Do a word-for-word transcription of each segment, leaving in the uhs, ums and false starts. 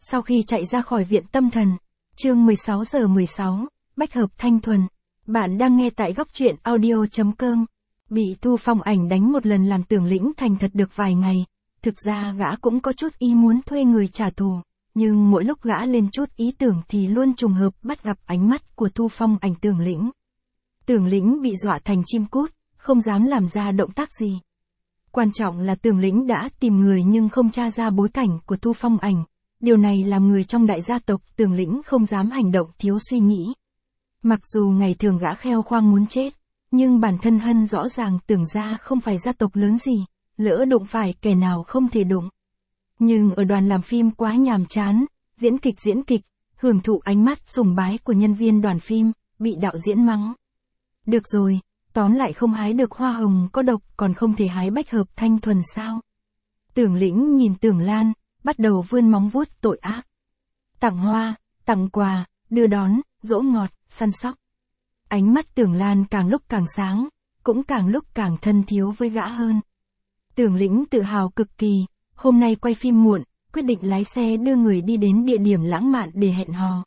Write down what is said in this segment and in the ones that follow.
Sau khi chạy ra khỏi viện tâm thần, chương mười sáu giờ mười sáu, bách hợp thanh thuần. Bạn đang nghe tại góc truyện audio chấm com. Bị Thu Phong ảnh đánh một lần làm Tưởng Lĩnh thành thật được vài ngày. Thực ra gã cũng có chút ý muốn thuê người trả thù, nhưng mỗi lúc gã lên chút ý tưởng thì luôn trùng hợp bắt gặp ánh mắt của Thu Phong ảnh Tưởng Lĩnh. Tưởng Lĩnh bị dọa thành chim cút, không dám làm ra động tác gì. Quan trọng là Tưởng Lĩnh đã tìm người nhưng không tra ra bối cảnh của Thu Phong ảnh. Điều này làm người trong đại gia tộc Tưởng Lĩnh không dám hành động thiếu suy nghĩ. Mặc dù ngày thường gã kheo khoang muốn chết, nhưng bản thân Hân rõ ràng Tưởng gia không phải gia tộc lớn gì, lỡ đụng phải kẻ nào không thể đụng. Nhưng ở đoàn làm phim quá nhàm chán, diễn kịch diễn kịch, hưởng thụ ánh mắt sùng bái của nhân viên đoàn phim, bị đạo diễn mắng. Được rồi, tóm lại không hái được hoa hồng có độc còn không thể hái bách hợp thanh thuần sao. Tưởng Lĩnh nhìn Tưởng Lan, bắt đầu vươn móng vuốt tội ác. Tặng hoa, tặng quà, đưa đón, dỗ ngọt, săn sóc. Ánh mắt Tưởng Lan càng lúc càng sáng, cũng càng lúc càng thân thiết với gã hơn. Tưởng Lĩnh tự hào cực kỳ, hôm nay quay phim muộn, quyết định lái xe đưa người đi đến địa điểm lãng mạn để hẹn hò.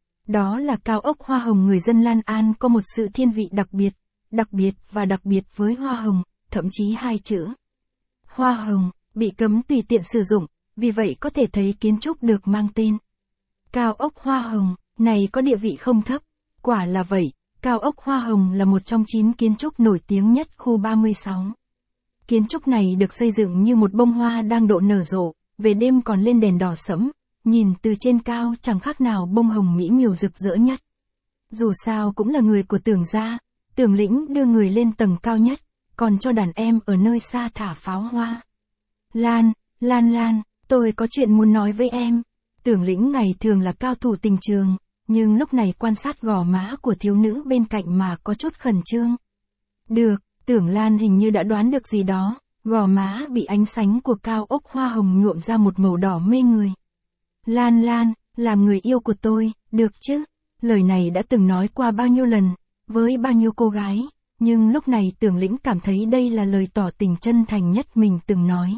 Đó là cao ốc hoa hồng người dân Lan An có một sự thiên vị đặc biệt, đặc biệt và đặc biệt với hoa hồng, thậm chí hai chữ. Hoa hồng, bị cấm tùy tiện sử dụng, vì vậy có thể thấy kiến trúc được mang tên. Cao ốc hoa hồng, này có địa vị không thấp, quả là vậy, cao ốc hoa hồng là một trong chín kiến trúc nổi tiếng nhất khu ba mươi sáu. Kiến trúc này được xây dựng như một bông hoa đang độ nở rộ, về đêm còn lên đèn đỏ sẫm, nhìn từ trên cao chẳng khác nào bông hồng mỹ miều rực rỡ nhất. Dù sao cũng là người của Tưởng gia, Tưởng Lĩnh đưa người lên tầng cao nhất, còn cho đàn em ở nơi xa thả pháo hoa. Lan, Lan Lan, tôi có chuyện muốn nói với em. Tưởng Lĩnh ngày thường là cao thủ tình trường, nhưng lúc này quan sát gò má của thiếu nữ bên cạnh mà có chút khẩn trương. Được, Tưởng Lan hình như đã đoán được gì đó, gò má bị ánh sáng của cao ốc hoa hồng nhuộm ra một màu đỏ mê người. Lan Lan, làm người yêu của tôi, được chứ? Lời này đã từng nói qua bao nhiêu lần, với bao nhiêu cô gái, nhưng lúc này Tưởng Lĩnh cảm thấy đây là lời tỏ tình chân thành nhất mình từng nói.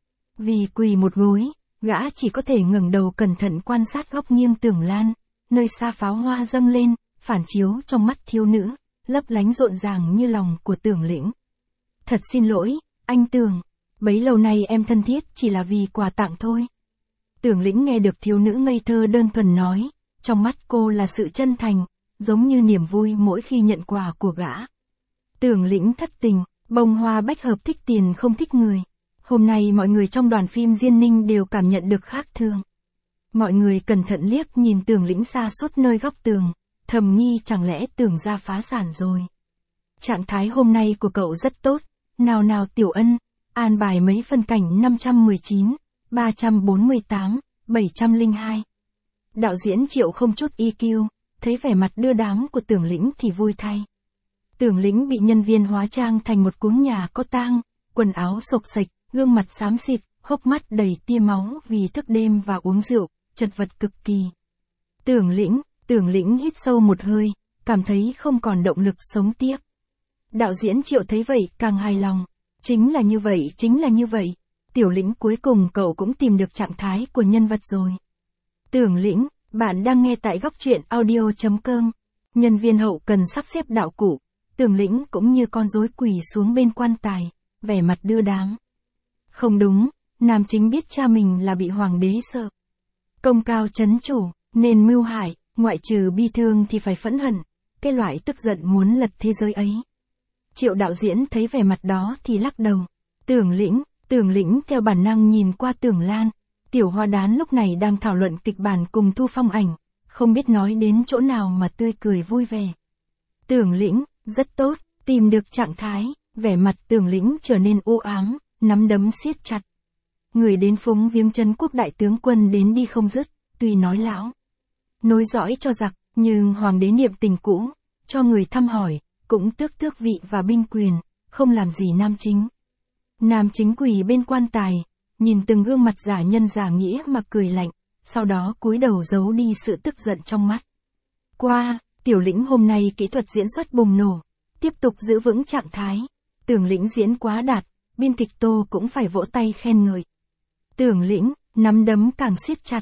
Vì quỳ một gối, gã chỉ có thể ngẩng đầu cẩn thận quan sát góc nghiêng Tưởng Lan, nơi xa pháo hoa dâng lên, phản chiếu trong mắt thiếu nữ, lấp lánh rộn ràng như lòng của Tưởng Lĩnh. Thật xin lỗi, anh Tưởng, bấy lâu nay em thân thiết chỉ là vì quà tặng thôi. Tưởng Lĩnh nghe được thiếu nữ ngây thơ đơn thuần nói, trong mắt cô là sự chân thành, giống như niềm vui mỗi khi nhận quà của gã. Tưởng Lĩnh thất tình, bông hoa bách hợp thích tiền không thích người. Hôm nay mọi người trong đoàn phim Diên Ninh đều cảm nhận được khác thường. Mọi người cẩn thận liếc nhìn Tưởng Lĩnh xa suốt nơi góc tường, thầm nghi chẳng lẽ Tưởng gia phá sản rồi. Trạng thái hôm nay của cậu rất tốt, nào nào Tiểu Ân, an bài mấy phân cảnh năm trăm mười chín, ba trăm bốn mươi tám, bảy trăm lẻ hai. Đạo diễn Triệu không chút e quy, thấy vẻ mặt đưa đám của Tưởng Lĩnh thì vui thay. Tưởng Lĩnh bị nhân viên hóa trang thành một cún nhà có tang, quần áo xộc xệch, gương mặt xám xịt, hốc mắt đầy tia máu vì thức đêm và uống rượu, chật vật cực kỳ. Tưởng Lĩnh, Tưởng Lĩnh hít sâu một hơi, cảm thấy không còn động lực sống tiếp. Đạo diễn Triệu thấy vậy càng hài lòng. Chính là như vậy, chính là như vậy. Tiểu Lĩnh cuối cùng cậu cũng tìm được trạng thái của nhân vật rồi. Tưởng Lĩnh, bạn đang nghe tại góc truyện audio chấm com. Nhân viên hậu cần sắp xếp đạo cụ. Tưởng Lĩnh cũng như con rối quỳ xuống bên quan tài, vẻ mặt đưa đám. Không đúng, nam chính biết cha mình là bị hoàng đế sợ. Công cao chấn chủ, nên mưu hại, ngoại trừ bi thương thì phải phẫn hận, cái loại tức giận muốn lật thế giới ấy. Triệu đạo diễn thấy vẻ mặt đó thì lắc đầu. Tưởng Lĩnh, Tưởng Lĩnh theo bản năng nhìn qua Tưởng Lan. Tiểu Hoa Đán lúc này đang thảo luận kịch bản cùng Thu Phong ảnh, không biết nói đến chỗ nào mà tươi cười vui vẻ. Tưởng Lĩnh, rất tốt, tìm được trạng thái, vẻ mặt Tưởng Lĩnh trở nên u ám, nắm đấm siết chặt. Người đến phúng viếng Trấn Quốc đại tướng quân đến đi không dứt, tuy nói lão nối dõi cho giặc, nhưng hoàng đế niệm tình cũ, cho người thăm hỏi, cũng tước tước vị và binh quyền, không làm gì nam chính. Nam chính quỳ bên quan tài, nhìn từng gương mặt giả nhân giả nghĩa mà cười lạnh, sau đó cúi đầu giấu đi sự tức giận trong mắt. Qua, Tiểu Lĩnh hôm nay kỹ thuật diễn xuất bùng nổ, tiếp tục giữ vững trạng thái. Tưởng Lĩnh diễn quá đạt, biên kịch Tô cũng phải vỗ tay khen ngợi. Tưởng Lĩnh, nắm đấm càng siết chặt,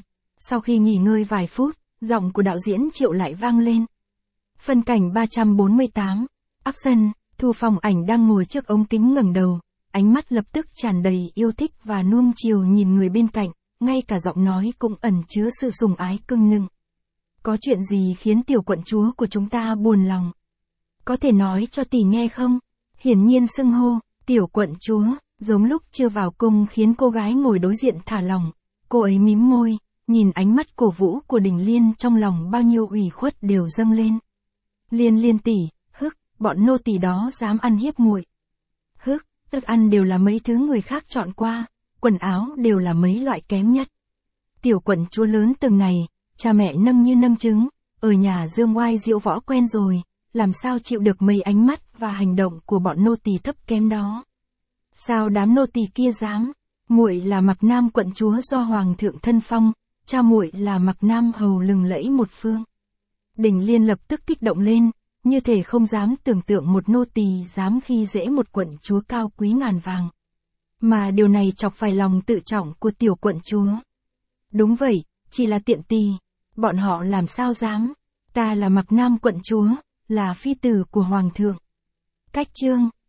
Sau khi nghỉ ngơi vài phút, giọng của đạo diễn Triệu lại vang lên. Phân cảnh ba trăm bốn mươi tám, Action, Thu Phong Ảnh đang ngồi trước ống kính ngẩng đầu, ánh mắt lập tức tràn đầy yêu thích và nuông chiều nhìn người bên cạnh, ngay cả giọng nói cũng ẩn chứa sự sủng ái cưng nựng. Có chuyện gì khiến tiểu quận chúa của chúng ta buồn lòng? Có thể nói cho tỷ nghe không? Hiển nhiên xưng hô, tiểu quận chúa, giống lúc chưa vào cung khiến cô gái ngồi đối diện thả lỏng. Cô ấy mím môi, nhìn ánh mắt cổ vũ của Đình Liên trong lòng bao nhiêu ủy khuất đều dâng lên. Liên Liên tỷ, hức, bọn nô tỳ đó dám ăn hiếp muội. Hức, thức ăn đều là mấy thứ người khác chọn qua, quần áo đều là mấy loại kém nhất. Tiểu quận chúa lớn từng này, cha mẹ nâng như nâng trứng, ở nhà dương oai diễu võ quen rồi, làm sao chịu được mấy ánh mắt và hành động của bọn nô tỳ thấp kém đó. Sao đám nô tỳ kia dám? Muội là Mặc Nam quận chúa do hoàng thượng thân phong, cha muội là Mặc Nam hầu lừng lẫy một phương. Đình Liên lập tức kích động lên, như thể không dám tưởng tượng một nô tỳ dám khi dễ một quận chúa cao quý ngàn vàng. Mà điều này chọc phải lòng tự trọng của tiểu quận chúa. Đúng vậy, chỉ là tiện tỳ, bọn họ làm sao dám? Ta là Mặc Nam quận chúa, là phi tử của hoàng thượng. Cách chương